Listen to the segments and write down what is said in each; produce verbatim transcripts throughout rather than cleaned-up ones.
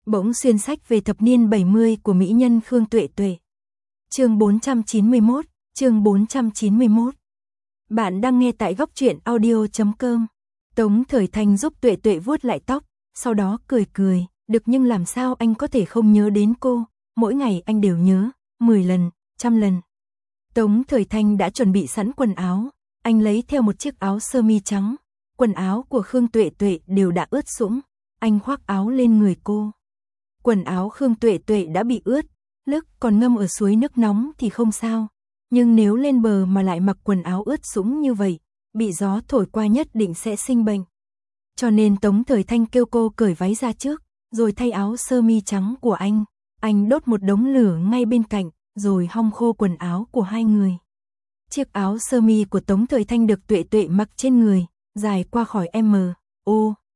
Bỗng xuyên sách về thập niên bảy mươi của mỹ nhân Khương Tuệ Tuệ. Chương bốn trăm chín mươi mốt, chương bốn trăm chín mươi mốt. Bạn đang nghe tại góc truyện audio chấm com. Tống Thời Thanh giúp Tuệ Tuệ vuốt lại tóc, sau đó cười cười, được, nhưng làm sao anh có thể không nhớ đến cô, mỗi ngày anh đều nhớ, mười lần, trăm lần. Tống Thời Thanh đã chuẩn bị sẵn quần áo, anh lấy theo một chiếc áo sơ mi trắng, quần áo của Khương Tuệ Tuệ đều đã ướt sũng, anh khoác áo lên người cô. Quần áo Khương Tuệ Tuệ đã bị ướt, lức còn ngâm ở suối nước nóng thì không sao, nhưng nếu lên bờ mà lại mặc quần áo ướt sũng như vậy, bị gió thổi qua nhất định sẽ sinh bệnh. Cho nên Tống Thời Thanh kêu cô cởi váy ra trước, rồi thay áo sơ mi trắng của anh. Anh đốt một đống lửa ngay bên cạnh, rồi hong khô quần áo của hai người. Chiếc áo sơ mi của Tống Thời Thanh được Tuệ Tuệ mặc trên người, dài qua khỏi M, O,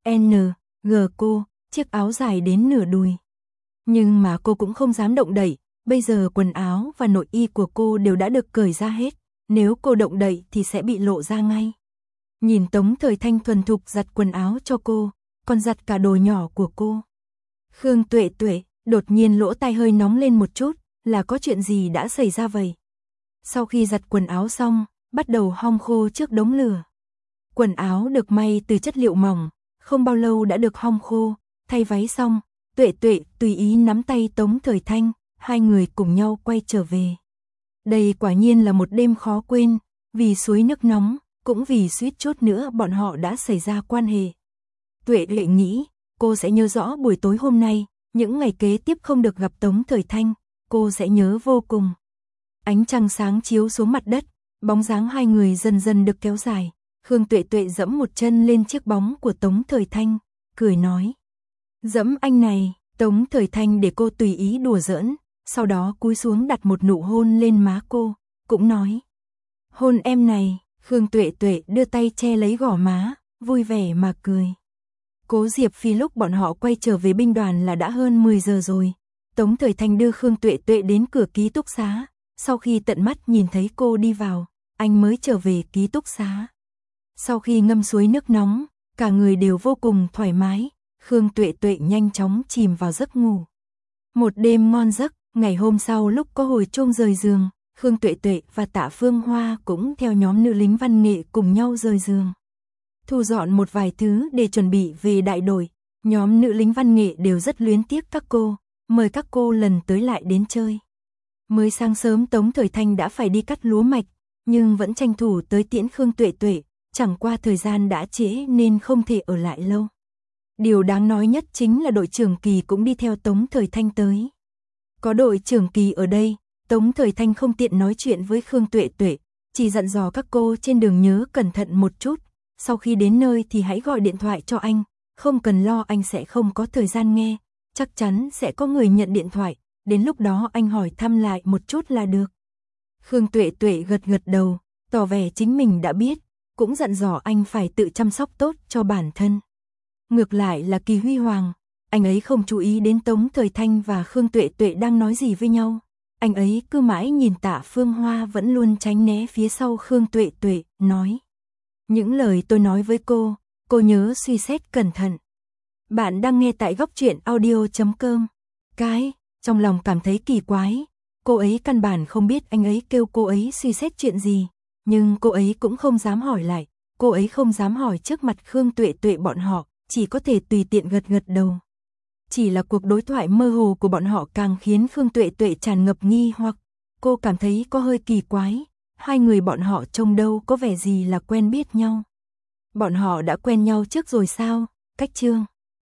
N, G cô, chiếc áo dài đến nửa đùi. Nhưng mà cô cũng không dám động đậy, bây giờ quần áo và nội y của cô đều đã được cởi ra hết, nếu cô động đậy thì sẽ bị lộ ra ngay. Nhìn Tống Thời Thanh thuần thục giặt quần áo cho cô, còn giặt cả đồ nhỏ của cô. Khương Tuệ Tuệ đột nhiên lỗ tai hơi nóng lên một chút, là có chuyện gì đã xảy ra vậy? Sau khi giặt quần áo xong, bắt đầu hong khô trước đống lửa. Quần áo được may từ chất liệu mỏng, không bao lâu đã được hong khô, thay váy xong, Tuệ Tuệ tùy ý nắm tay Tống Thời Thanh, hai người cùng nhau quay trở về. Đây quả nhiên là một đêm khó quên, vì suối nước nóng, cũng vì suýt chút nữa bọn họ đã xảy ra quan hệ. Tuệ Tuệ nghĩ, cô sẽ nhớ rõ buổi tối hôm nay, những ngày kế tiếp không được gặp Tống Thời Thanh, cô sẽ nhớ vô cùng. Ánh trăng sáng chiếu xuống mặt đất, bóng dáng hai người dần dần được kéo dài. Khương Tuệ Tuệ dẫm một chân lên chiếc bóng của Tống Thời Thanh, cười nói. Dẫm anh này, Tống Thời Thanh để cô tùy ý đùa giỡn, sau đó cúi xuống đặt một nụ hôn lên má cô, cũng nói. Hôn em này, Khương Tuệ Tuệ đưa tay che lấy gò má, vui vẻ mà cười. Cố Diệp Phi lúc bọn họ quay trở về binh đoàn là đã hơn mười giờ rồi. Tống Thời Thanh đưa Khương Tuệ Tuệ đến cửa ký túc xá, sau khi tận mắt nhìn thấy cô đi vào, anh mới trở về ký túc xá. Sau khi ngâm suối nước nóng, cả người đều vô cùng thoải mái, Khương Tuệ Tuệ nhanh chóng chìm vào giấc ngủ. Một đêm ngon giấc, ngày hôm sau lúc có hồi chuông rời giường, Khương Tuệ Tuệ và Tạ Phương Hoa cũng theo nhóm nữ lính văn nghệ cùng nhau rời giường. Thu dọn một vài thứ để chuẩn bị về đại đội, nhóm nữ lính văn nghệ đều rất luyến tiếc các cô, mời các cô lần tới lại đến chơi. Mới sáng sớm Tống Thời Thanh đã phải đi cắt lúa mạch, nhưng vẫn tranh thủ tới tiễn Khương Tuệ Tuệ, chẳng qua thời gian đã trễ nên không thể ở lại lâu. Điều đáng nói nhất chính là đội trưởng Kỳ cũng đi theo Tống Thời Thanh tới. Có đội trưởng Kỳ ở đây, Tống Thời Thanh không tiện nói chuyện với Khương Tuệ Tuệ, chỉ dặn dò các cô trên đường nhớ cẩn thận một chút, sau khi đến nơi thì hãy gọi điện thoại cho anh, không cần lo anh sẽ không có thời gian nghe, chắc chắn sẽ có người nhận điện thoại, đến lúc đó anh hỏi thăm lại một chút là được. Khương Tuệ Tuệ gật gật đầu, tỏ vẻ chính mình đã biết, cũng dặn dò anh phải tự chăm sóc tốt cho bản thân. Ngược lại là Kỳ Huy Hoàng, anh ấy không chú ý đến Tống Thời Thanh và Khương Tuệ Tuệ đang nói gì với nhau. Anh ấy cứ mãi nhìn Tạ Phương Hoa vẫn luôn tránh né phía sau Khương Tuệ Tuệ, nói. Những lời tôi nói với cô, cô nhớ suy xét cẩn thận. Bạn đang nghe tại góc truyện audio chấm com. Cái, trong lòng cảm thấy kỳ quái, cô ấy căn bản không biết anh ấy kêu cô ấy suy xét chuyện gì, nhưng cô ấy cũng không dám hỏi lại, cô ấy không dám hỏi trước mặt Khương Tuệ Tuệ bọn họ, chỉ có thể tùy tiện gật gật đầu. Chỉ là cuộc đối thoại mơ hồ của bọn họ càng khiến Khương Tuệ Tuệ tràn ngập nghi hoặc, cô cảm thấy có hơi kỳ quái, hai người bọn họ trông đâu có vẻ gì là quen biết nhau. Bọn họ đã quen nhau trước rồi sao? Cách chương